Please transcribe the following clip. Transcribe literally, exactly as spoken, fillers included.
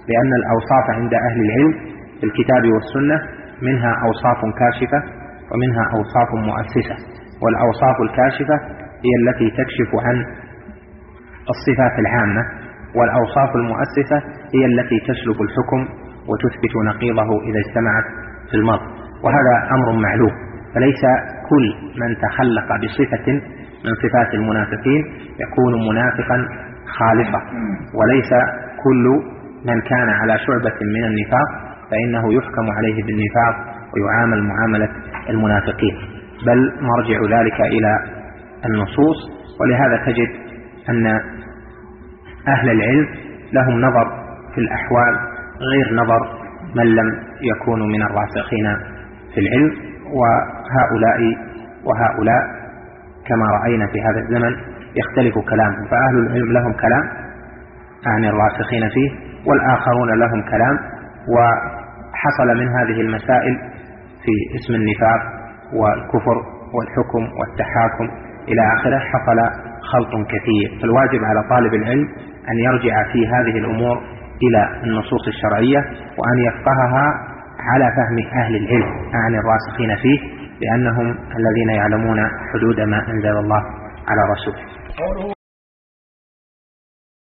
لأن الأوصاف عند أهل العلم في الكتاب والسنة منها أوصاف كاشفة ومنها أوصاف مؤسسة، والأوصاف الكاشفة هي التي تكشف عن الصفات العامة، والأوصاف المؤسسة هي التي تسلب الحكم وتثبت نقيضه إذا اجتمعت في المرء، وهذا أمر معلوم. فليس كل من تخلق بصفة من صفات المنافقين يكون منافقا خالصا، وليس كل من كان على شعبة من النفاق فإنه يحكم عليه بالنفاق ويعامل معاملة المنافقين، بل مرجع ذلك إلى النصوص. ولهذا تجد أن أهل العلم لهم نظر في الأحوال غير نظر من لم يكونوا من الراسخين في العلم، وهؤلاء وهؤلاء كما رأينا في هذا الزمن يختلف كلامهم، فأهل العلم لهم كلام عن الراسخين فيه، والآخرون لهم كلام. وحصل من هذه المسائل في اسم النفاق والكفر والحكم والتحاكم إلى آخره حصل خلط كثير، فالواجب على طالب العلم أن يرجع في هذه الأمور إلى النصوص الشرعية، وأن يفقهها على فهم أهل العلم عن الراسخين فيه، لأنهم الذين يعلمون حدود ما أنزل الله على رسوله.